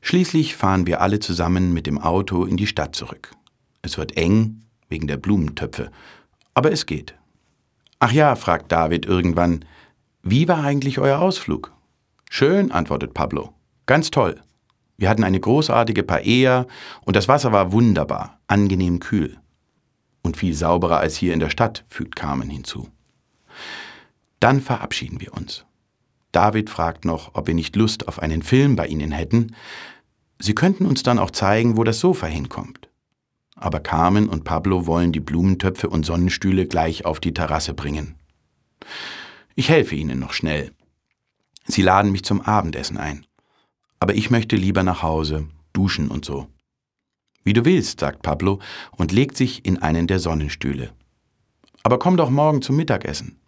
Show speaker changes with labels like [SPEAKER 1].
[SPEAKER 1] Schließlich fahren wir alle zusammen mit dem Auto in die Stadt zurück. Es wird eng wegen der Blumentöpfe, aber es geht. »Ach ja«, fragt David irgendwann, »wie war eigentlich euer Ausflug?« »Schön«, antwortet Pablo, »ganz toll. Wir hatten eine großartige Paella und das Wasser war wunderbar, angenehm kühl.« »Und viel sauberer als hier in der Stadt«, fügt Carmen hinzu. Dann verabschieden wir uns. David fragt noch, ob wir nicht Lust auf einen Film bei ihnen hätten. Sie könnten uns dann auch zeigen, wo das Sofa hinkommt. Aber Carmen und Pablo wollen die Blumentöpfe und Sonnenstühle gleich auf die Terrasse bringen. Ich helfe ihnen noch schnell. Sie laden mich zum Abendessen ein. Aber ich möchte lieber nach Hause, duschen und so. »Wie du willst«, sagt Pablo und legt sich in einen der Sonnenstühle. »Aber komm doch morgen zum Mittagessen.«